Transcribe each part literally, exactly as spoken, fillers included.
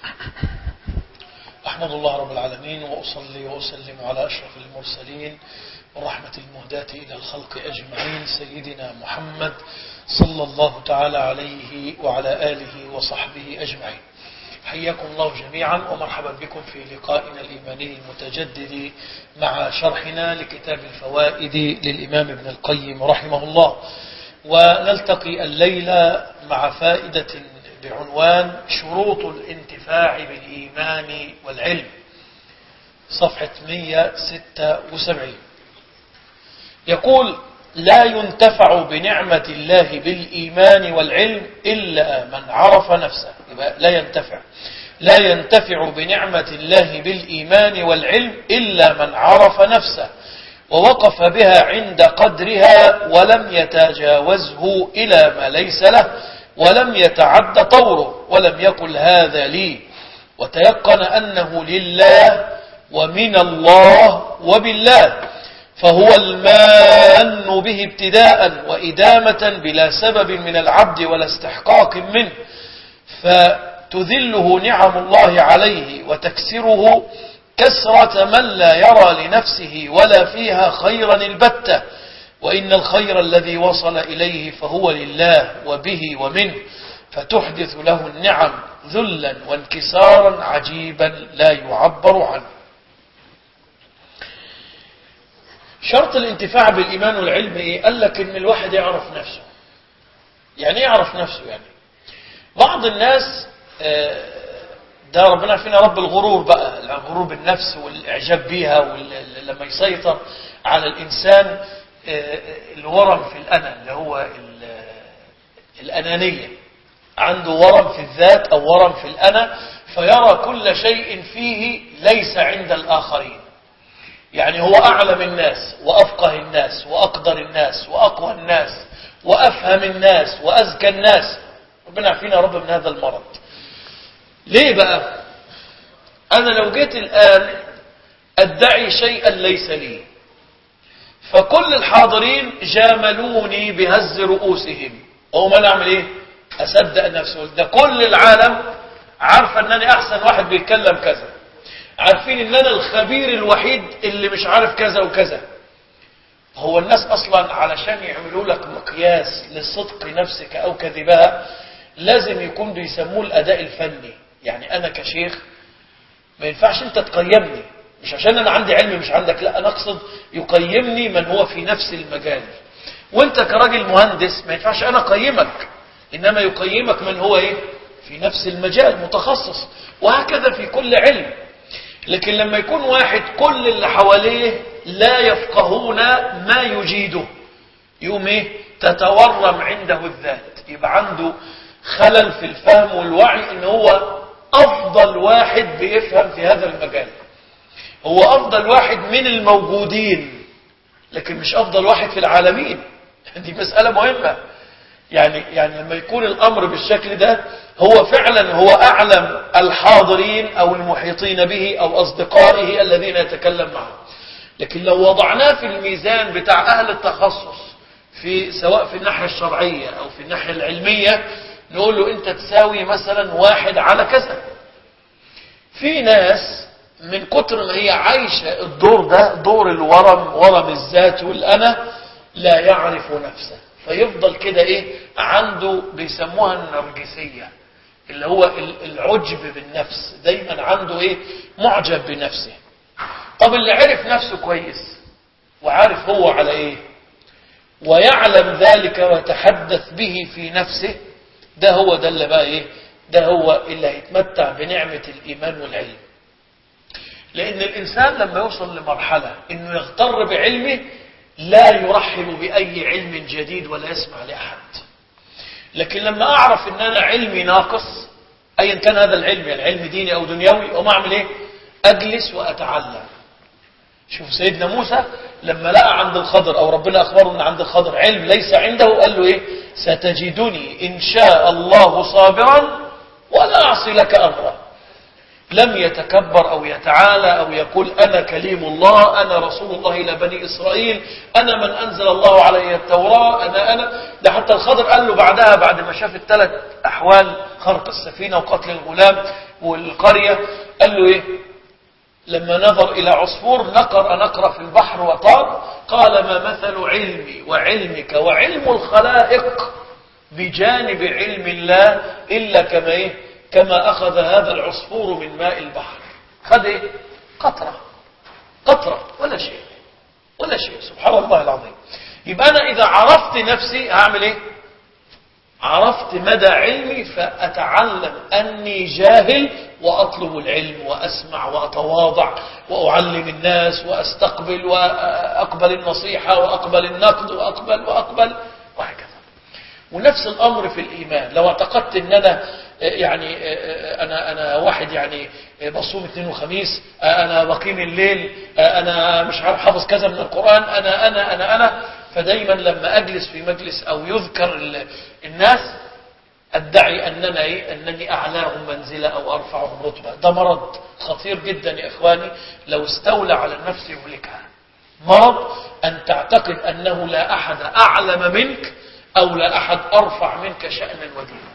أحمد الله رب العالمين وأصلي وأسلم على أشرف المرسلين والرحمة المهداة إلى الخلق أجمعين سيدنا محمد صلى الله تعالى عليه وعلى آله وصحبه أجمعين. حياكم الله جميعا ومرحبا بكم في لقائنا الإيماني المتجدد مع شرحنا لكتاب الفوائد للإمام ابن القيم رحمه الله. ونلتقي الليلة مع فائدة بعنوان شروط الانتفاع بالإيمان والعلم، صفحة مئة وستة وسبعين. يقول: لا ينتفع بنعمة الله بالإيمان والعلم إلا من عرف نفسه. يبقى لا ينتفع لا ينتفع بنعمة الله بالإيمان والعلم إلا من عرف نفسه ووقف بها عند قدرها ولم يتجاوزه إلى ما ليس له ولم يتعد طوره ولم يقل هذا لي، وتيقن أنه لله ومن الله وبالله، فهو المان به ابتداء وإدامة بلا سبب من العبد ولا استحقاق منه، فتذله نعم الله عليه وتكسره كسرة من لا يرى لنفسه ولا فيها خيرا البتة، وإن الخير الذي وصل إليه فهو لله وبه ومنه، فتحدث له النعم ذلا وانكسارا عجيبا لا يعبر عنه. شرط الانتفاع بالإيمان والعلم إيه؟ قال لك إن الواحد يعرف نفسه. يعني يعرف نفسه يعني بعض الناس ده ربنا عارفين رب الغرور بقى، الغرور بالنفس والإعجاب بيها، ولما يسيطر على الإنسان الورم في الأنا اللي هو الأنانية، عنده ورم في الذات أو ورم في الأنا، فيرى كل شيء فيه ليس عند الآخرين. يعني هو أعلم الناس وأفقه الناس وأقدر الناس وأقوى الناس وأفهم الناس وأزكى الناس. ربنا عارفين يا رب من هذا المرض. ليه بقى؟ أنا لو جيت الآن أدعي شيئا ليس لي، فكل الحاضرين جاملوني بهز رؤوسهم، أو ما نعمل إيه؟ أصدق نفسه. ده كل العالم عارفة أنني أحسن واحد بيتكلم كذا، عارفين أن أنا الخبير الوحيد اللي مش عارف كذا وكذا. هو الناس أصلا علشان يعملوا لك مقياس لصدق نفسك أو كذبها لازم يكون بيسموه الأداء الفني. يعني أنا كشيخ ما ينفعش أنت تقيمني، مش عشان أنا عندي علم مش عندك، لا، أنا أقصد يقيمني من هو في نفس المجال. وأنت كراجل مهندس ما ينفعش أنا أقيمك، إنما يقيمك من هو إيه؟ في نفس المجال متخصص، وهكذا في كل علم. لكن لما يكون واحد كل اللي حواليه لا يفقهون ما يجيده، يوم إيه؟ تتورم عنده الذات، يبقى عنده خلل في الفهم والوعي، إن هو أفضل واحد بيفهم في هذا المجال، هو أفضل واحد من الموجودين، لكن مش أفضل واحد في العالمين. دي مسألة مهمة. يعني يعني لما يكون الأمر بالشكل ده، هو فعلا هو أعلم الحاضرين أو المحيطين به أو أصدقائه الذين يتكلم معهم. لكن لو وضعناه في الميزان بتاع أهل التخصص، في سواء في الناحية الشرعية أو في الناحية العلمية، نقول له أنت تساوي مثلا واحد على كذا. في ناس من كتر ما هي عايشة الدور ده، دور الورم، ورم الذات والأنا، لا يعرف نفسه، فيفضل كده إيه؟ عنده بيسموها النرجسية، اللي هو العجب بالنفس، دايما عنده إيه؟ معجب بنفسه. طب اللي عرف نفسه كويس وعارف هو على إيه ويعلم ذلك وتحدث به في نفسه، ده هو ده اللي بقى إيه؟ ده هو اللي هيتمتع بنعمة الإيمان والعلم. لأن الإنسان لما يوصل لمرحلة إنه يغتر بعلمه لا يرحب بأي علم جديد ولا يسمع لأحد. لكن لما أعرف إن أنا علمي ناقص، أيا كان هذا العلم، يعني علم ديني أو دنيوي، وما أعمل إيه؟ أجلس وأتعلم. شوف سيدنا موسى لما لقى عند الخضر، أو ربنا أخبره أن عند الخضر علم ليس عنده، قال له إيه؟ ستجدني إن شاء الله صابرا ولا أعصي لك أمرا. لم يتكبر أو يتعالى أو يقول أنا كليم الله، أنا رسول الله إلى بني إسرائيل، أنا من أنزل الله علي التوراة، أنا أنا ده حتى الخضر قال له بعدها، بعد ما شاف الثلاث أحوال، خرق السفينة وقتل الغلام، والقرية، قال له إيه لما نظر إلى عصفور نقر نقر في البحر وطار، قال ما مثل علمي وعلمك وعلم الخلائق بجانب علم الله إلا كما إيه كما أخذ هذا العصفور من ماء البحر. خذ إيه قطرة قطرة ولا شيء ولا شيء. سبحان الله العظيم. يبقى أنا إذا عرفت نفسي هعمل إيه؟ عرفت مدى علمي فأتعلم أني جاهل وأطلب العلم وأسمع وأتواضع وأعلم الناس وأستقبل وأقبل النصيحة وأقبل النقد وأقبل وأقبل وهكذا. ونفس الأمر في الإيمان. لو اعتقدت أن أنا يعني أنا أنا واحد يعني بصوم اثنين وخميس، أنا بقيم الليل، أنا مش عارف حافظ كذا من القرآن، أنا أنا أنا أنا فدايما لما أجلس في مجلس أو يذكر الناس أدعي أننا إيه؟ أنني أعلاهم منزلة أو أرفعهم رتبة. ده مرض خطير جدا يا إخواني، لو استولى على النفس يهلكها. مرض أن تعتقد أنه لا أحد أعلم منك أو لا أحد أرفع منك شأنا ودينا.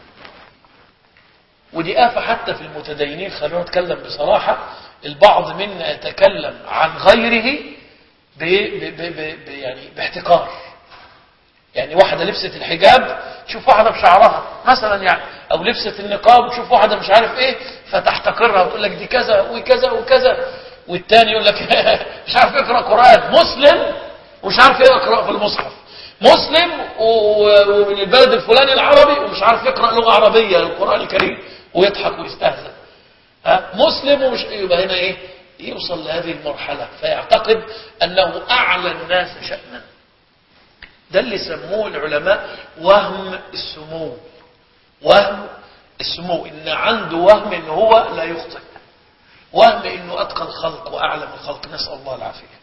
ودي آفة حتى في المتدينين. خلونا نتكلم بصراحة، البعض منا يتكلم عن غيره ب ب ب ب يعني باحتقار. يعني واحدة لبست الحجاب تشوف واحدة بشعرها مثلا يعني، أو لبست النقاب تشوف واحدة مش عارف إيه فتحتقرها وتقول لك دي كذا وكذا وكذا، والتاني يقول لك مش عارف يقرأ قرآن، مسلم ومش عارف يقرأ في المصحف، مسلم ومن البلد الفلاني العربي ومش عارف يقرأ لغة عربية القرآن الكريم ويضحك ويستهزئ. مسلم ومش، يبقى هنا إيه يوصل لهذه المرحلة فيعتقد أنه أعلى الناس شأنا. ده اللي سموه العلماء وهم السمو. وهم السمو إن عنده وهم إن هو لا يخطئ، وهم إنه أتقى الخلق وأعلم الخلق، نسأل الله العافية.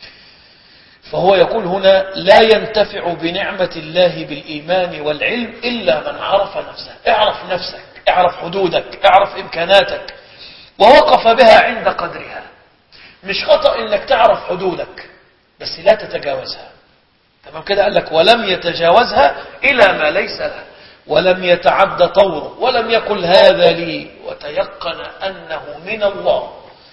فهو يقول هنا لا ينتفع بنعمة الله بالإيمان والعلم إلا من عرف نفسه. اعرف نفسك، اعرف حدودك، اعرف إمكاناتك ووقف بها عند قدرها. مش خطأ إنك تعرف حدودك بس لا تتجاوزها. تمام كده؟ قال لك ولم يتجاوزها إلى ما ليس له ولم يتعد طوره ولم يقل هذا لي، وتيقن أنه من الله.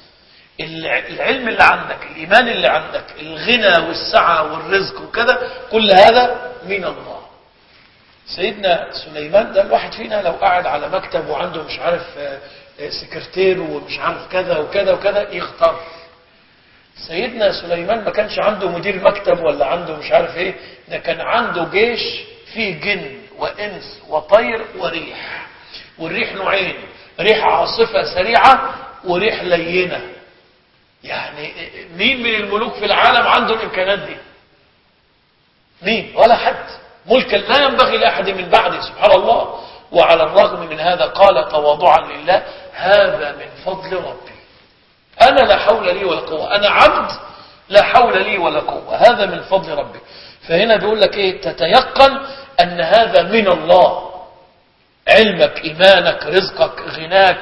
العلم اللي عندك، الإيمان اللي عندك، الغنى والسعة والرزق وكذا، كل هذا من الله. سيدنا سليمان ده الواحد فينا لو قاعد على مكتب وعنده مش عارف سكرتير ومش عارف كذا وكذا وكذا يغتر. سيدنا سليمان ما كانش عنده مدير مكتب ولا عنده مش عارف ايه، ده كان عنده جيش فيه جن وإنس وطير وريح. والريح نوعين، ريح عاصفة سريعة وريح لينة. يعني مين من الملوك في العالم عنده الإمكانات دي؟ مين؟ ولا حد. ملكا لا ينبغي لأحد من بعده سبحان الله. وعلى الرغم من هذا قال تواضعا لله هذا من فضل ربي، أنا لا حول لي ولا قوة، أنا عبد لا حول لي ولا قوة، هذا من فضل ربي. فهنا بيقول لك إيه؟ تتيقن أن هذا من الله. علمك، إيمانك، رزقك، غناك،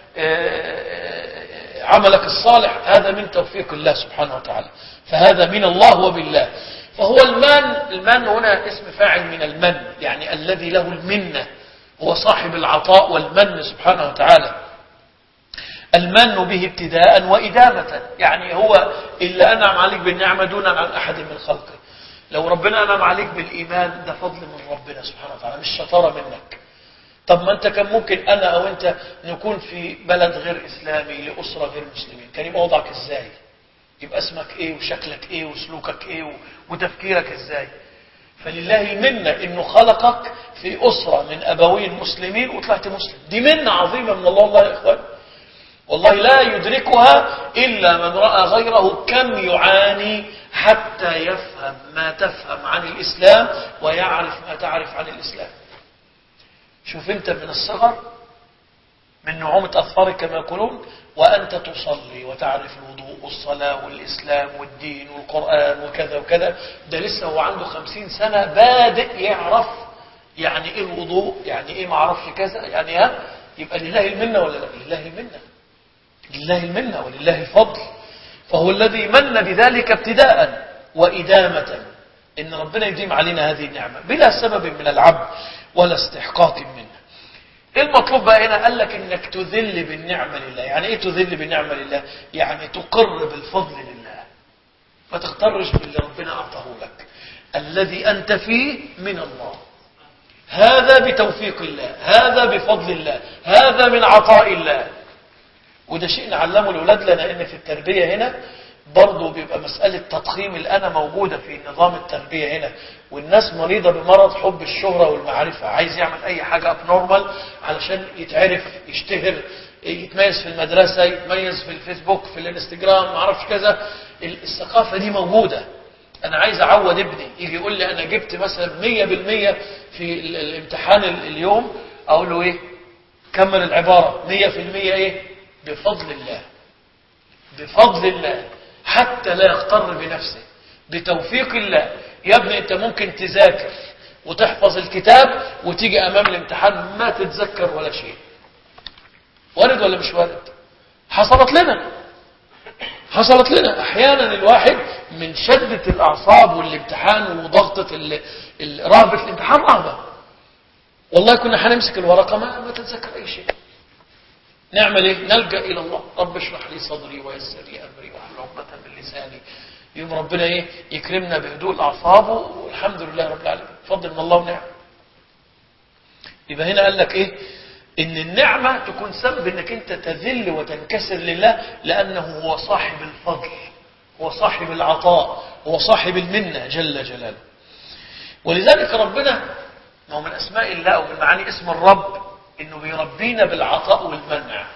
عملك الصالح، هذا من توفيق الله سبحانه وتعالى. فهذا من الله وبالله. فهو المن، المن هنا اسم فاعل من المن، يعني الذي له المنة، هو صاحب العطاء والمن سبحانه وتعالى. المن به ابتداء وإدامة، يعني هو إلا أنعم عليك بالنعمة دون عن أحد من خلقه. لو ربنا أنعم عليك بالإيمان ده فضل من ربنا سبحانه وتعالى، مش شطارة منك. طب ما أنت كان ممكن أنا أو أنت نكون في بلد غير إسلامي لأسرة غير مسلمين، كان يبقى وضعك إزاي؟ يبقى اسمك إيه وشكلك إيه وسلوكك إيه وتفكيرك إزاي؟ فلله المنة إنه خلقك في أسرة من أبوين مسلمين وطلعت مسلم. دي منة عظيمة من الله. الله يا إخوان والله لا يدركها إلا من رأى غيره كم يعاني حتى يفهم ما تفهم عن الإسلام ويعرف ما تعرف عن الإسلام. شوف أنت من الصغر، من نعومة أظفارك كما يقولون، وأنت تصلي وتعرف الوضوء والصلاة والإسلام والدين والقرآن وكذا وكذا، ده لسه هو عنده خمسين سنة بادئ يعرف يعني إيه الوضوء، يعني إيه معرفش كذا، يعني ها. يبقى لله المنة ولا لا؟ لله المنة، لله المنة ولله الفضل. فهو الذي من بذلك ابتداء وإدامة، إن ربنا يديم علينا هذه النعمة بلا سبب من العبد ولا استحقاق منه. ايه المطلوب بقى هنا؟ قال لك انك تذل بالنعمة لله. يعني ايه تذل بالنعمة لله؟ يعني تقر بالفضل لله، ما تغترش باللي ربنا اعطاه لك. الذي انت فيه من الله، هذا بتوفيق الله، هذا بفضل الله، هذا من عطاء الله. وده شيء نعلمه الأولاد لنا، إن في التربية هنا برضو بيبقى مسألة تضخيم الأنا موجودة في نظام التربية هنا. والناس مريضة بمرض حب الشهرة والمعرفة، عايز يعمل أي حاجة أبنورمال علشان يتعرف، يشتهر، يتميز في المدرسة، يتميز في الفيسبوك، في الانستجرام، معرفش كذا. الثقافة دي موجودة. أنا عايز أعود ابني يجي يقول لي أنا جبت مثلا مية بالمية في الامتحان اليوم، أقول له إيه؟ كمل العبارة. مية في المية إيه؟ بفضل الله. بفضل الله، حتى لا يغتر بنفسه، بتوفيق الله. يا ابني أنت ممكن تذاكر وتحفظ الكتاب وتيجي أمام الامتحان ما تتذكر ولا شيء. وارد ولا مش وارد؟ حصلت لنا حصلت لنا أحيانا. الواحد من شدة الأعصاب والامتحان وضغطة رهبة الامتحان، رهبة والله كنا هنمسك الورقة ما, ما تتذكر أي شيء. نعمل إيه؟ نلجأ إلى الله. رب اشرح لي صدري ويسر لي أمري واحلل عقدة من لساني. يوم ربنا إيه؟ يكرمنا بهدوء الأعصاب، والحمد لله رب العالمين، فضل من الله ونعم. يبقى هنا قال لك إيه؟ إن النعمة تكون سبب إنك أنت تذل وتنكسر لله، لأنه هو صاحب الفضل، هو صاحب العطاء، هو صاحب المنة جل جلاله. ولذلك ربنا، ما هو من أسماء الله أو من معاني اسم الرب إنه بيربينا بالعطاء والمنع.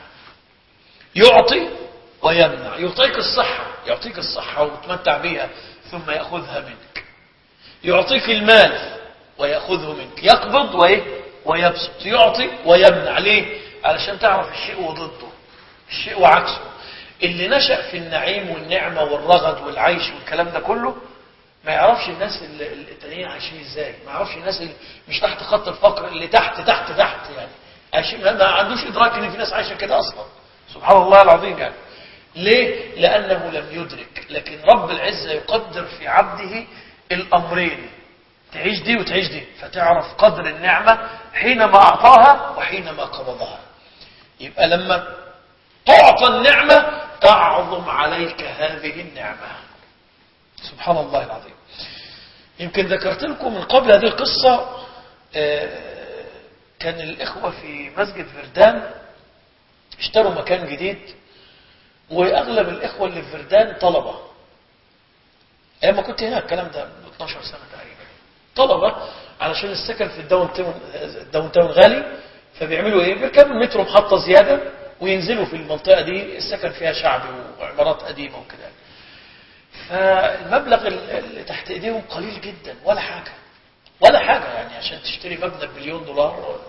يعطي ويمنع. يعطيك الصحة، يعطيك الصحة وتمتع بها ثم يأخذها منك. يعطيك المال ويأخذه منك. يقبض وإيه؟ ويبسط. يعطي ويمنع. ليه؟ علشان تعرف الشيء وضده، الشيء وعكسه. اللي نشأ في النعيم والنعمة والرغد والعيش والكلام ده كله ما يعرفش الناس التانيين عايشين ازاي، ما يعرفش الناس اللي مش تحت خط الفقر، اللي تحت تحت تحت يعني عايشين، ما عندوش ادراك ان في ناس عايشه كده اصلا. سبحان الله العظيم يعني. ليه؟ لانه لم يدرك. لكن رب العزة يقدر في عبده الامرين، تعيش دي وتعيش دي، فتعرف قدر النعمة حينما اعطاها وحينما قبضها. يبقى لما تعطى النعمة تعظم عليك هذه النعمة. سبحان الله العظيم. يمكن ذكرت لكم من قبل هذه القصة، كان الإخوة في مسجد فردان اشتروا مكان جديد، وأغلب الإخوة اللي في فردان طلبة. أيام ما كنت هنا الكلام ده من اثناشر سنة تقريبا، طلبة علشان السكن في الداون تاون الداون تاون غالي، فبيعملوا إيه؟ بيركبوا المترو محطة زيادة وينزلوا في المنطقة دي، السكن فيها شعبي وعمارات قديمة وكده. فالمبلغ اللي تحت ايديهم قليل جدا، ولا حاجة ولا حاجة يعني عشان تشتري مبنى بمليون دولار.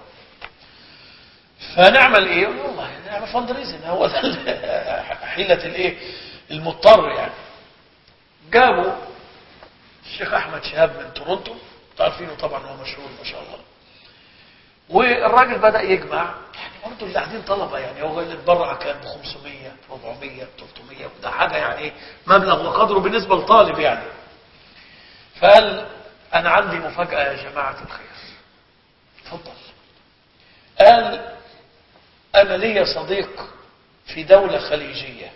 فنعمل ايه؟ والله نعمل فندريزن، هو ده حيلة الايه المضطر يعني. جابوا الشيخ احمد شهاب من تورونتو، تعرفينه طبعا، هو مشهور ما شاء الله. والراجل بدأ يجمع، يعني برضه اللي قاعدين طلبة يعني، هو اللي اتبرع كان ب خمسمية أربعمية ثلاثمية، وده حاجة يعني مبلغ وقدره بالنسبة لطالب يعني. فقال أنا عندي مفاجأة يا جماعة الخير. اتفضل. قال أنا لي صديق في دولة خليجية،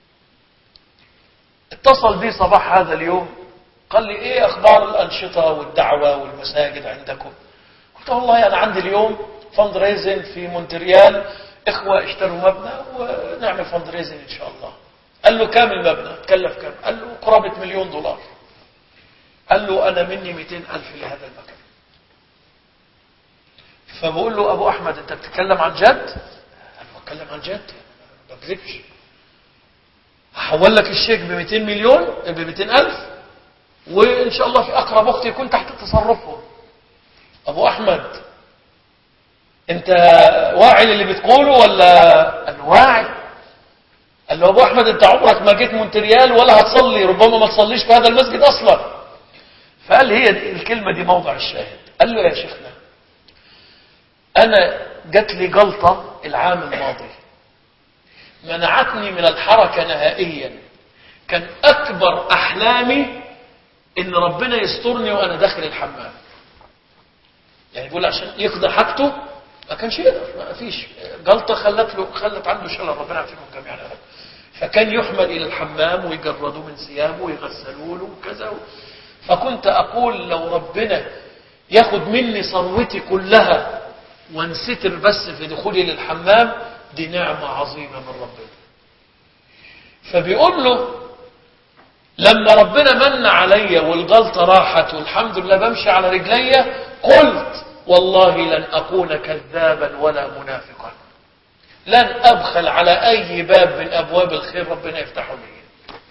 اتصل بي صباح هذا اليوم، قال لي ايه أخبار الأنشطة والدعوة والمساجد عندكم؟ قلت والله أنا عندي اليوم فندريزن في مونتريال، إخوة اشتروا مبنى ونعمل فندريزن إن شاء الله. قال له كام المبنى؟ تكلف كام؟ قال له قرابة مليون دولار. قال له أنا مني مئتين ألف لهذا المكان. فبقول له أبو أحمد أنت بتتكلم عن جد؟ أنا بتكلم عن جد، ما بكذبش. هحول لك الشيك ب مئتين مليون ب مئتين ألف، وإن شاء الله في أقرب وقت يكون تحت تصرفهم. أبو أحمد أنت واعي اللي بتقوله ولا؟ قال له واعي. قال له أبو أحمد أنت عمرك ما جيت مونتريال ولا هتصلي، ربما ما تصليش في هذا المسجد أصلا. فقال هي الكلمة دي موضع الشاهد. قال له يا شيخنا أنا جات لي جلطة العام الماضي منعتني من الحركة نهائيا، كان أكبر أحلامي إن ربنا يسترني وأنا داخل الحمام. يعني بيقول عشان يقضي حاجته ما كانش يقدر، ما فيش جلطة خلت له خلت عنده شلل، ربنا يعافيهم جميعا يا رب. فكان يحمل إلى الحمام ويجردوا من ثيابه ويغسلوا له وكذا. فكنت أقول لو ربنا ياخد مني ثروتي كلها وانستر بس في دخولي للحمام، دي نعمة عظيمة من ربنا. فبيقول له لما ربنا من علي والغلطة راحت والحمد لله بمشي على رجلي، قلت والله لن أكون كذابا ولا منافقا، لن أبخل على أي باب من أبواب الخير ربنا يفتحه لي.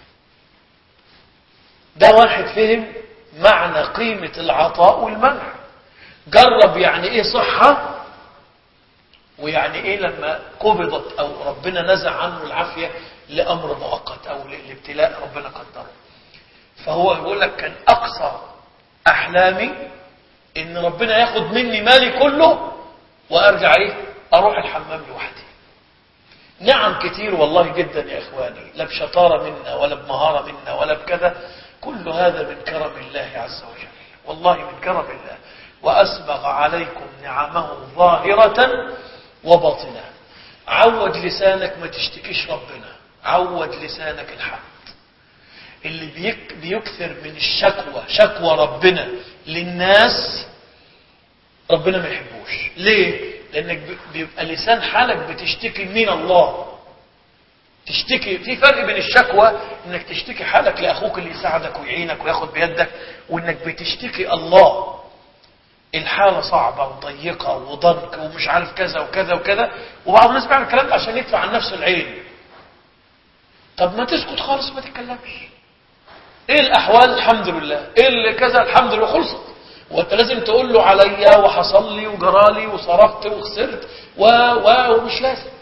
ده واحد فهم معنى قيمة العطاء والمنع، جرب يعني إيه صحة ويعني إيه لما قبضت أو ربنا نزع عنه العافية لأمر مؤقت أو لابتلاء ربنا قدره. فهو يقول لك كان أقصى أحلامي إن ربنا ياخد مني مالي كله وأرجع إيه أروح الحمام لوحدي. نعم كتير والله جدا يا إخواني، لا بشطارة منا ولا بمهارة منا ولا بكذا، كل هذا من كرم الله عز وجل، والله من كرم الله. وأسبغ عليكم نعمه ظاهرة وباطنة. عود لسانك ما تشتكيش ربنا، عود لسانك الحمد. اللي بيك بيكثر من الشكوى، شكوى ربنا للناس، ربنا ما يحبوش. ليه؟ لأنك بيبقى لسان حالك بتشتكي من الله. تشتكي، في فرق بين الشكوى انك تشتكي حالك لاخوك اللي يساعدك ويعينك وياخد بيدك، وانك بتشتكي الله. الحالة صعبة وضيقة وضنك ومش عارف كذا وكذا وكذا، وبعض الناس بيعمل الكلام ده عشان يدفع عن نفسه العين. طب ما تسكت خالص ما تتكلمش. ايه الاحوال؟ الحمد لله. ايه اللي كذا؟ الحمد لله. خلصت. وانت لازم تقول له عليا وحصل لي وجرالي وصرفت وخسرت و و ومش لازم.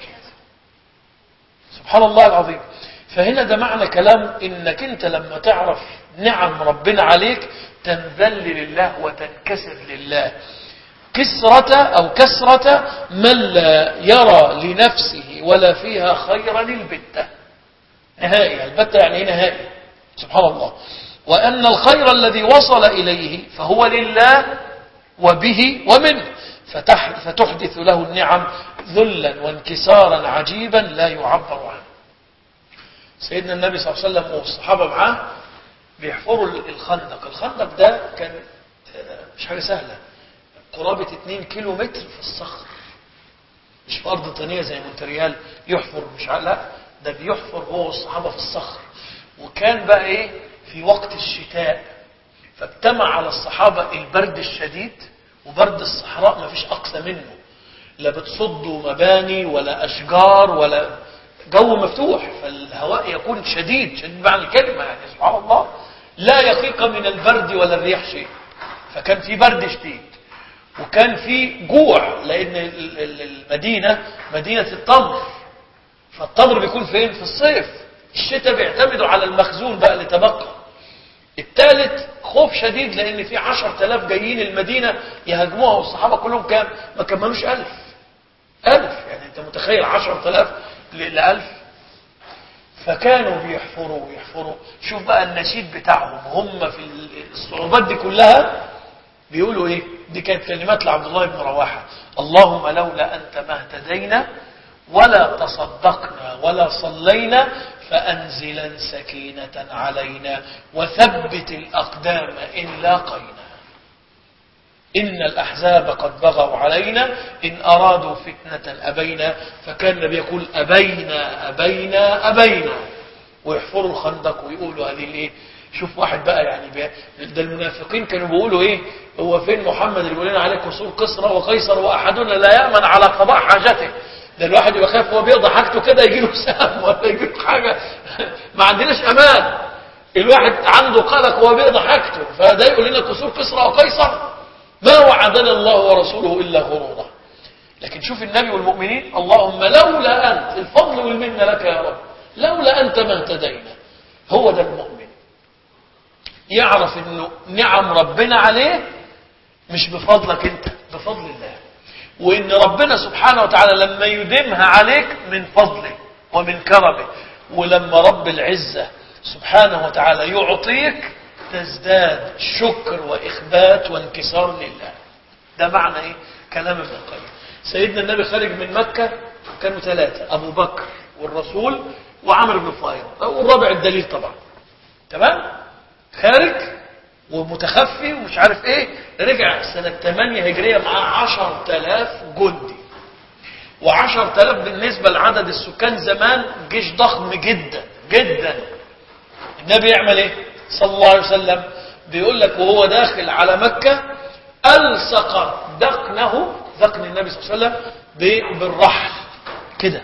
سبحان الله العظيم. فهنا ده معنى كلام انك انت لما تعرف نعم ربنا عليك تنذل لله وتنكسر لله. كسرة او كسرة من لا يرى لنفسه ولا فيها خيرا البتة. نهائي. البتة يعني ايه نهائي؟ سبحان الله. وأن الخير الذي وصل إليه فهو لله وبه ومنه، فتحدث له النعم ذلا وانكسارا عجيبا لا يعبر عنه. سيدنا النبي صلى الله عليه وسلم والصحابة معاه بيحفروا الخندق. الخندق ده كان مش حاجة سهلة، قرابة اتنين كيلو متر في الصخر، مش في أرض طينية زي مونتريال يحفر مش عارف، لا ده بيحفر هو والصحابة في الصخر. وكان بقى ايه في وقت الشتاء، فاجتمع على الصحابة البرد الشديد وبرد الصحراء ما فيش أقصى منه، لا بتصدوا مباني ولا أشجار ولا جو مفتوح، فالهواء يكون شديد شديد معنى الكلمة يعني سبحان الله، لا يقيق من البرد ولا الريح شيء. فكان في برد شديد وكان في جوع، لأن المدينة مدينة التمر، فالتمر بيكون فين؟ في الصيف. الشتاء بيعتمدوا على المخزون بقى اللي تبقى. الثالث خوف شديد لان في عشرة آلاف جايين المدينة يهاجموها، والصحابة كلهم كام؟ ما كملوش ألف. ألف يعني انت متخيل عشرة آلاف لألف. فكانوا بيحفروا ويحفروا. شوف بقى النشيد بتاعهم هم في الصعوبات دي كلها بيقولوا ايه؟ دي كانت كلمات لعبد الله بن رواحة: اللهم لولا أنت ما اهتدينا ولا تصدقنا ولا صلينا فأنزلا سكينة علينا وثبت الأقدام إن لاقينا إن الأحزاب قد بغوا علينا إن أرادوا فتنة أبينا. فكان النبي يقول أبينا أبينا أبينا، ويحفروا الخندق ويقولوا هذه الايه. شوف واحد بقى يعني بقى ده المنافقين كانوا بيقولوا ايه؟ هو فين محمد اللي بيقول لنا عليه قصور كسرى وقيصر وأحدنا لا يأمن على قضاء حاجته؟ ده الواحد يبقى خايف هو بيقضي حاجته كده يجي له سهم ولا يجي له حاجه، ما عندناش امان. الواحد عنده قلق وهو بيقضي حاجته، فده يقول لنا قصور كسرى وقيصر؟ ما وعدنا الله ورسوله الا غرورا. لكن شوف النبي والمؤمنين: اللهم لولا انت، الفضل والمنه لك يا رب، لولا انت ما اهتدينا. هو ده المؤمن، يعرف انه نعم ربنا عليه مش بفضلك انت، بفضل الله، وإن ربنا سبحانه وتعالى لما يديمها عليك من فضله ومن كرمه. ولما رب العزة سبحانه وتعالى يعطيك تزداد شكر وإخبات وانكسار لله. ده معنى إيه؟ كلام ابن القيم. سيدنا النبي خارج من مكة كانوا ثلاثة، أبو بكر والرسول وعمر بن فهيرة، والرابع الدليل طبعا. تمام؟ خارج ومتخفي ومش عارف ايه، رجع سنة ثمانية هجرية معاه عشر تلاف جندي، وعشر تلاف بالنسبة لعدد السكان زمان جيش ضخم جدا جدا. النبي يعمل ايه صلى الله عليه وسلم؟ بيقول لك وهو داخل على مكة ألصق ذقنه، ذقن النبي صلى الله عليه وسلم بالرحل كده.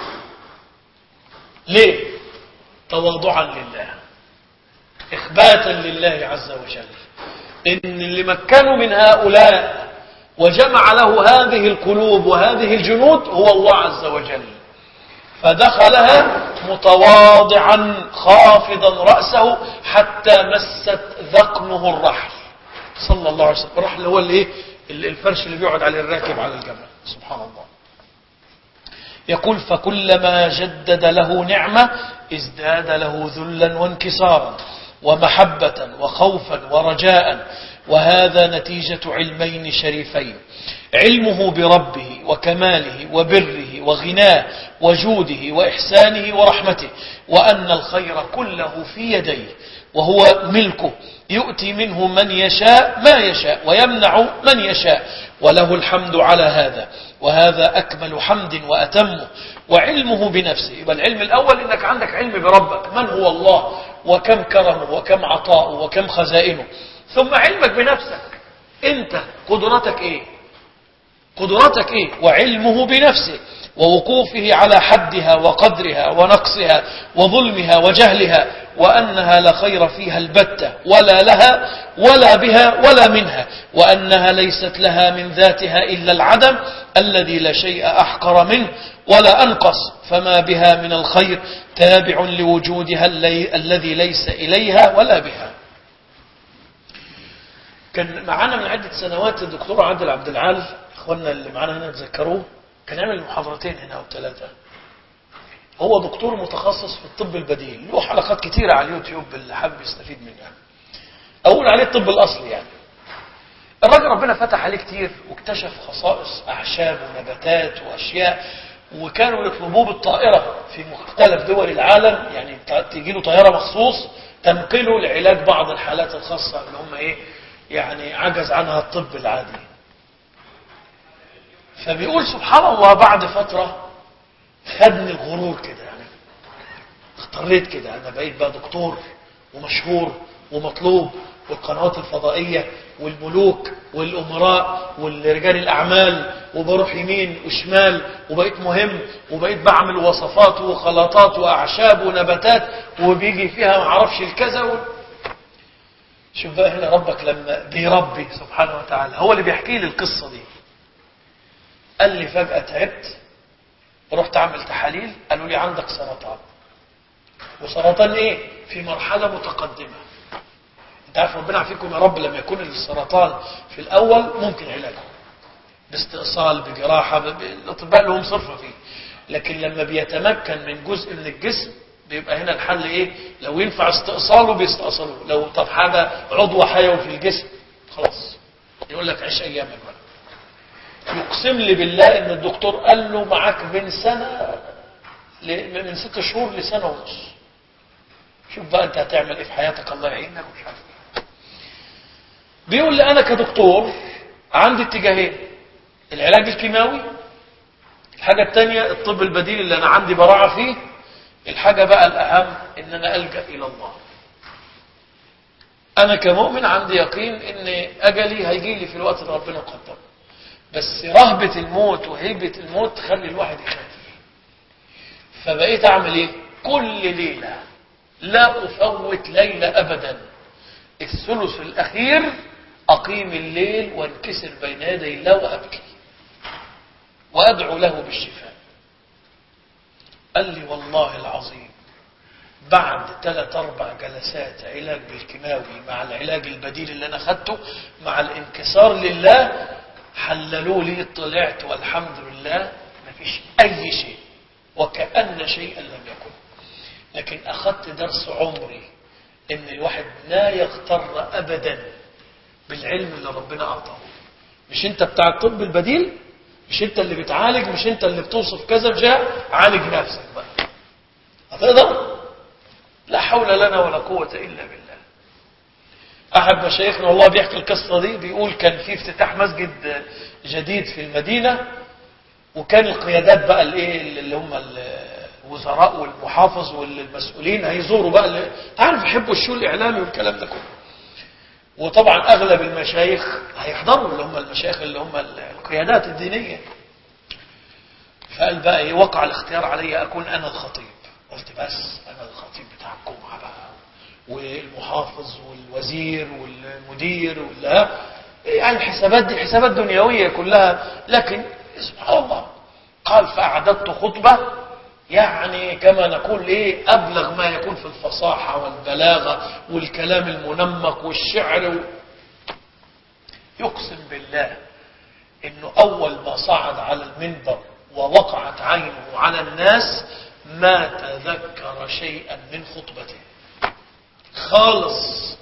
ليه؟ تواضعا لله، إخباتا لله عز وجل، إن اللي مكنوا من هؤلاء وجمع له هذه القلوب وهذه الجنود هو الله عز وجل. فدخلها متواضعا خافضا رأسه حتى مست ذقنه الرحل صلى الله عليه وسلم. الرحل هو اللي الفرش اللي بيقعد عليه الراكب على الجمل. سبحان الله. يقول فكلما جدد له نعمة ازداد له ذلا وانكسارا ومحبة وخوفا ورجاء، وهذا نتيجة علمين شريفين: علمه بربه وكماله وبره وغناه وجوده وإحسانه ورحمته، وأن الخير كله في يديه وهو ملكه، يؤتي منه من يشاء ما يشاء ويمنع من يشاء، وله الحمد على هذا، وهذا أكمل حمد وأتمه. وعلمه بنفسه، يبقى العلم الأول إنك عندك علم بربك، من هو الله وكم كرمه وكم عطاؤه وكم خزائنه. ثم علمك بنفسك، أنت قدرتك إيه، قدرتك إيه، وعلمه بنفسه ووقوفه على حدها وقدرها ونقصها وظلمها وجهلها، وأنها لا خير فيها البتة ولا لها ولا بها ولا منها، وأنها ليست لها من ذاتها إلا العدم الذي لا شيء أحقر منه ولا أنقص، فما بها من الخير تابع لوجودها الذي ليس إليها ولا بها. كان معانا من عدة سنوات الدكتور عادل عبد العال، اخواننا اللي معانا هنا تذكروه، كان يعمل محاضرتين هنا او ثلاثة. هو دكتور متخصص في الطب البديل، له حلقات كتيرة على اليوتيوب اللي حابب يستفيد منها. اقول عليه الطب الاصلي يعني. الراجل ربنا فتح عليه كتير واكتشف خصائص اعشاب ونباتات واشياء، وكانوا يطلبوه بالطائرة في مختلف دول العالم، يعني تيجي له طائرة مخصوص تنقله لعلاج بعض الحالات الخاصة اللي هم ايه يعني عجز عنها الطب العادي. فبيقول سبحان الله بعد فترة خدني الغرور كده، يعني اختريت كده انا بقيت بقى دكتور ومشهور ومطلوب، والقنوات الفضائية والملوك والأمراء والرجال الأعمال، وبروح يمين وشمال، وبقيت مهم، وبقيت بعمل وصفات وخلطات وأعشاب ونباتات وبيجي فيها معرفش الكذا و... شوف بقى هنا ربك لما بيربي سبحانه وتعالى، هو اللي بيحكي لي القصة دي. قال لي فجأة تعبت، رحت أعمل تحاليل، قالوا لي عندك سرطان. وسرطان ايه؟ في مرحلة متقدمة. انت عارف ربنا يعافيكم يا رب، لما يكون السرطان في الأول ممكن علاجه باستئصال بجراحة، الأطباء لهم صرفة فيه، لكن لما بيتمكن من جزء من الجسم بيبقى هنا الحل ايه؟ لو ينفع استئصاله بيستأصلوه، لو طب حاجة عضو حيوي في الجسم خلاص يقول لك عيش أيامك بقى. يقسم لي بالله ان الدكتور قال له معاك من سنة من ست شهور لسنة ونص. شوف بقى انت هتعمل ايه في حياتك، الله يعينك ومش عارف ايه. بيقول لي انا كدكتور عندي اتجاهين: العلاج الكيماوي، الحاجة الثانية الطب البديل اللي انا عندي براعة فيه، الحاجة بقى الاهم ان انا الجأ الى الله. انا كمؤمن عندي يقين ان اجلي هيجي لي في الوقت اللي ربنا قدره، بس رهبة الموت وهيبة الموت تخلي الواحد يخاف. فبقيت اعمل ايه؟ كل ليلة لا افوت ليلة ابدا، الثلث الاخير اقيم الليل وانكسر بين يدي الله وابكي وادعو له بالشفاء. قال لي والله العظيم بعد ثلاث اربع جلسات علاج بالكيماوي مع العلاج البديل اللي انا خدته مع الانكسار لله، حللوا لي، طلعت والحمد لله مفيش اي شيء وكأن شيئا لم يكن. لكن اخذت درس عمري ان الواحد لا يغتر ابدا بالعلم اللي ربنا اعطاه. مش انت بتاع الطب البديل، مش انت اللي بتعالج، مش انت اللي بتوصف كذا، مش عالج نفسك بقى. هتقدر؟ لا حول لنا ولا قوة إلا بالله. أحد مشايخنا والله بيحكي القصة دي، بيقول كان في افتتاح مسجد جديد في المدينة، وكان القيادات بقى الايه اللي هم الوزراء والمحافظ والمسؤولين هيزوروا بقى اللي تعرف يحبوا الشو الإعلامي والكلام ده كله. وطبعا أغلب المشايخ هيحضروا، اللي هم المشايخ اللي هم القيادات الدينية. فقال بقى ايه، وقع الاختيار علي أكون أنا الخطيب. قلت بس أنا الخطيب بتاع الجمعة بقى، والمحافظ والوزير والمدير ولا يعني الحسابات دي حسابات دنيوية كلها. لكن سبحان الله قال فأعددت خطبة يعني كما نقول ايه أبلغ ما يكون في الفصاحة والبلاغة والكلام المنمق والشعر و... يقسم بالله انه اول ما صعد على المنبر ووقعت عينه على الناس ما تذكر شيئا من خطبته خالص.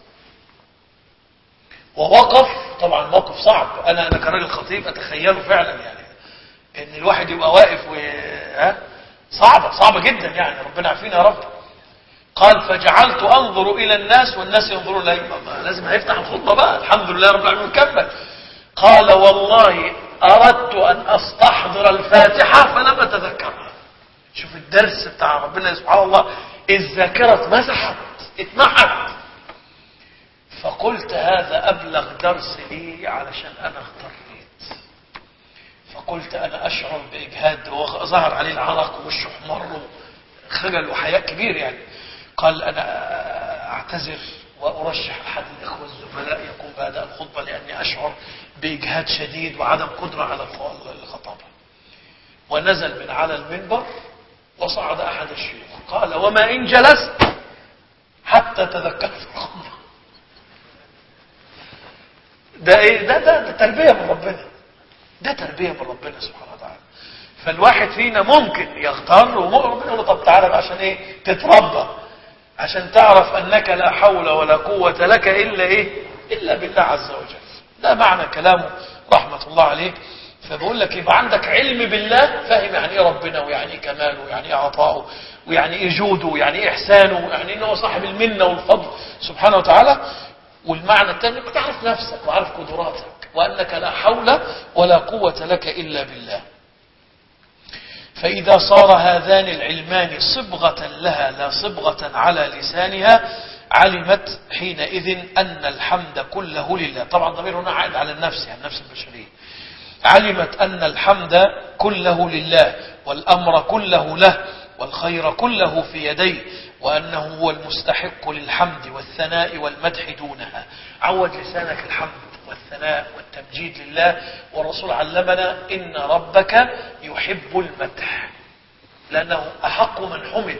ووقف، طبعا موقف صعب، انا انا كراجل خطيب اتخيله فعلا يعني ان الواحد يبقى واقف و ها صعبه صعبه جدا يعني، ربنا يعافينا يا رب. قال فجعلت انظر الى الناس والناس ينظرون الي، لازم هيفتح الخطبه بقى، الحمد لله رب العالمين كمل. قال والله اردت ان استحضر الفاتحه فلم اتذكرها. شوف الدرس بتاع ربنا سبحان الله، الذاكره اتمسحت اتمحت. فقلت هذا أبلغ درس لي علشان أنا اغتريت. فقلت أنا أشعر بإجهاد، وظهر عليه العرق ووشه احمر خجل وحياء كبير يعني. قال أنا أعتذر وأرشح أحد الإخوة الزملاء يقوم بأداء الخطبة لأني أشعر بإجهاد شديد وعدم قدرة على الخطابة. ونزل من على المنبر وصعد أحد الشيوخ قال وما إن جلست حتى تذكرت الخطبة. ده ايه ده, ده ده تربية من ربنا، ده تربية من ربنا سبحانه وتعالى. فالواحد فينا ممكن يغتر وربنا يقول له طب تعالى عشان ايه تتربى، عشان تعرف انك لا حول ولا قوة لك الا ايه الا بالله عز وجل. ده معنى كلامه رحمة الله عليه. فبقول لك يبقى عندك علم بالله، فاهم يعني ايه ربنا ويعني ايه كماله ويعني ايه عطاؤه ويعني ايه جوده ويعني ايه احسانه ويعني انه صاحب المنة والفضل سبحانه وتعالى. والمعنى الثاني انك تعرف نفسك وعارف قدراتك وانك لا حول ولا قوة لك الا بالله. فاذا صار هذان العلمان صبغة لها لا صبغة على لسانها علمت حينئذ ان الحمد كله لله. طبعا ضمير هنا عائد على النفس، يعني النفس البشرية. علمت ان الحمد كله لله والامر كله له والخير كله في يديه وأنه هو المستحق للحمد والثناء والمدح دونها. عود لسانك الحمد والثناء والتمجيد لله. والرسول علمنا إن ربك يحب المدح لأنه أحق من حمد،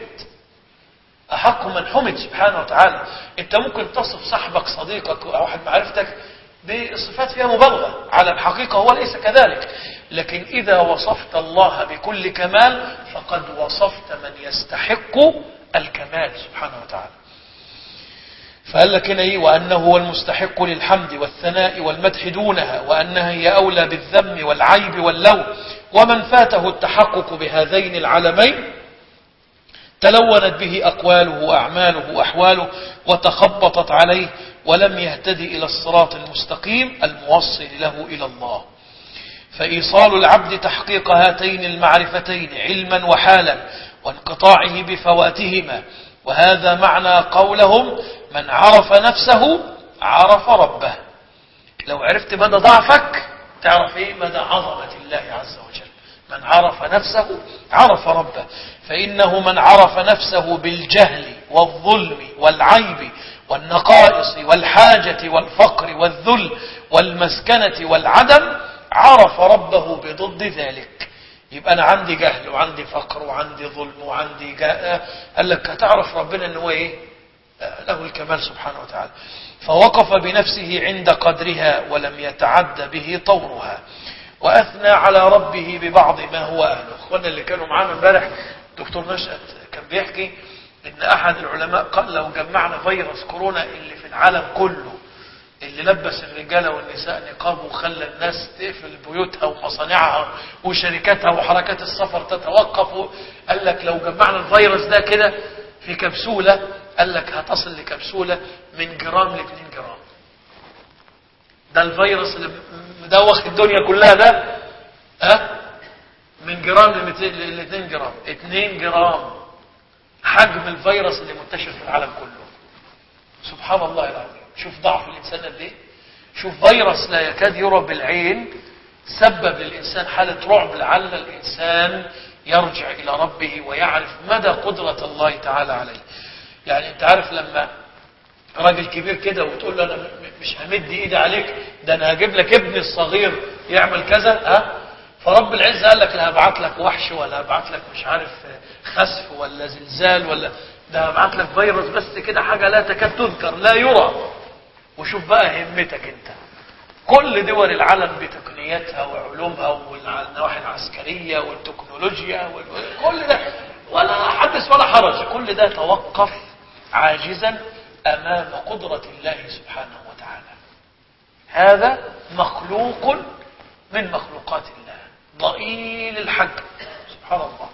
أحق من حمد سبحانه وتعالى. أنت ممكن تصف صاحبك صديقك أو أحد معرفتك بصفات فيها مبالغة، على الحقيقة هو ليس كذلك. لكن إذا وصفت الله بكل كمال فقد وصفت من يستحق الكمال سبحانه وتعالى. فقال لك هنا ايه وأنه هو المستحق للحمد والثناء والمدح دونها وأنها هي أولى بالذم والعيب واللوم. ومن فاته التحقق بهذين العلمين تلونت به أقواله وأعماله وأحواله وتخبطت عليه ولم يهتدي إلى الصراط المستقيم الموصل له إلى الله. فإيصال العبد تحقيق هاتين المعرفتين علما وحالا وانقطاعه بفواتهما. وهذا معنى قولهم من عرف نفسه عرف ربه. لو عرفت مدى ضعفك تعرف ايه مدى عظمة الله عز وجل. من عرف نفسه عرف ربه. فإنه من عرف نفسه بالجهل والظلم والعيب والنقائص والحاجة والفقر والذل والمسكنة والعدم عرف ربه بضد ذلك. يبقى أنا عندي جهل وعندي فقر وعندي ظلم وعندي جهل. قال لك هتعرف ربنا أنه إيه له الكمال سبحانه وتعالى. فوقف بنفسه عند قدرها ولم يتعد به طورها وأثنى على ربه ببعض ما هو أهله. أخوانا اللي كانوا معانا امبارح دكتور نشأت كان بيحكي إن أحد العلماء قال لو جمعنا فيروس كورونا اللي في العالم كله اللي لبس الرجال والنساء نقاب وخلى الناس تقفل بيوتها ومصانعها وشركاتها وحركات السفر تتوقف، قال لك لو جمعنا الفيروس ده كده في كبسولة، قال لك هتصل لكبسولة من جرام ل اتنين جرام. ده الفيروس اللي مدوخ الدنيا كلها ده، ها، من جرام ل اتنين جرام. اتنين جرام حجم الفيروس اللي منتشر في العالم كله. سبحان الله العظيم. شوف ضعف الإنسان قد ايه. شوف فيروس لا يكاد يرى بالعين سبب للإنسان حالة رعب، لعل الإنسان يرجع إلى ربه ويعرف مدى قدرة الله تعالى عليه. يعني أنت عارف لما راجل كبير كده وتقول له أنا مش همد إيدي عليك، ده أنا هجيب لك ابني الصغير يعمل كذا، ها، فرب العزة قال لك لا هبعت لك وحش ولا هبعت لك مش عارف خسف ولا زلزال ولا ده هبعت لك فيروس بس كده حاجة لا تكاد تذكر لا يرى. وشوف بقى همتك انت. كل دول العالم بتقنياتها وعلومها والنواحي العسكرية والتكنولوجيا وكل ده ولا حدث ولا حرج، كل ده توقف عاجزا أمام قدرة الله سبحانه وتعالى. هذا مخلوق من مخلوقات الله ضئيل الحجم سبحان الله.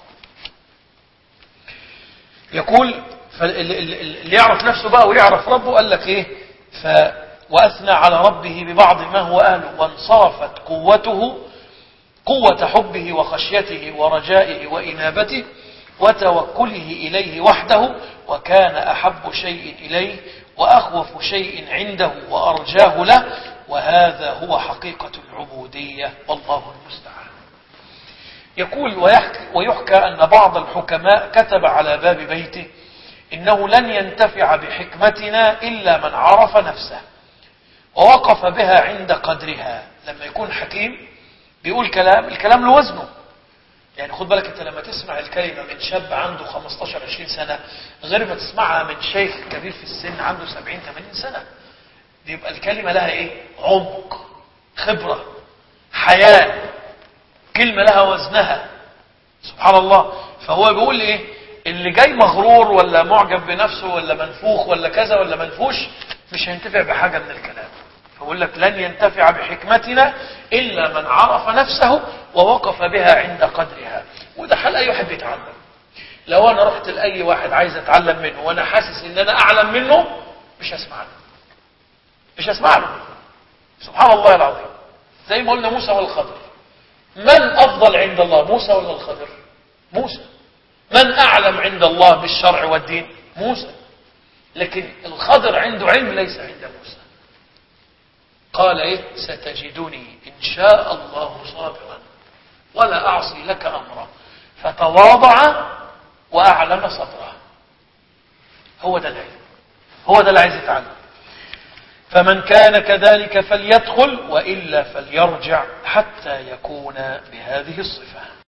يقول اللي يعرف نفسه بقى ويعرف ربه قال لك ايه، ف وأثنى على ربه ببعض ما هو أهله، وانصرفت قوته قوة حبه وخشيته ورجائه وإنابته وتوكله إليه وحده، وكان أحب شيء إليه وأخوف شيء عنده وأرجاه له، وهذا هو حقيقة العبودية والله المستعان. يقول ويحكى, ويحكى أن بعض الحكماء كتب على باب بيته إنه لن ينتفع بحكمتنا إلا من عرف نفسه ووقف بها عند قدرها. لما يكون حكيم بيقول كلام، الكلام له وزنه. يعني خد بالك انت لما تسمع الكلمة من شاب عنده خمستاشر عشرين سنة غير ما تسمعها من شيخ كبير في السن عنده سبعين ثمانين سنة، بيبقى الكلمة لها ايه؟ عمق، خبرة، حياة، كلمة لها وزنها سبحان الله. فهو بيقول ايه، اللي جاي مغرور ولا معجب بنفسه ولا منفوخ ولا كذا ولا منفوش مش هينتفع بحاجة من الكلام. فقول لك لن ينتفع بحكمتنا إلا من عرف نفسه ووقف بها عند قدرها. وده حال أي واحد بيتعلم. لو أنا رحت لأي واحد عايز أتعلم منه وأنا حاسس إن أنا أعلم منه مش هسمع له، مش هسمع له. سبحان الله العظيم. زي ما قلنا موسى والخضر، من أفضل عند الله، موسى ولا الخضر؟ موسى. من أعلم عند الله بالشرع والدين؟ موسى. لكن الخضر عنده علم ليس عند موسى. قال ايه، ستجدني ان شاء الله صابرا ولا اعصي لك امرا، فتواضع واعلن صدره. هو ده العلم، هو ده اللي عايز يتعلم. فمن كان كذلك فليدخل وإلا فليرجع حتى يكون بهذه الصفة.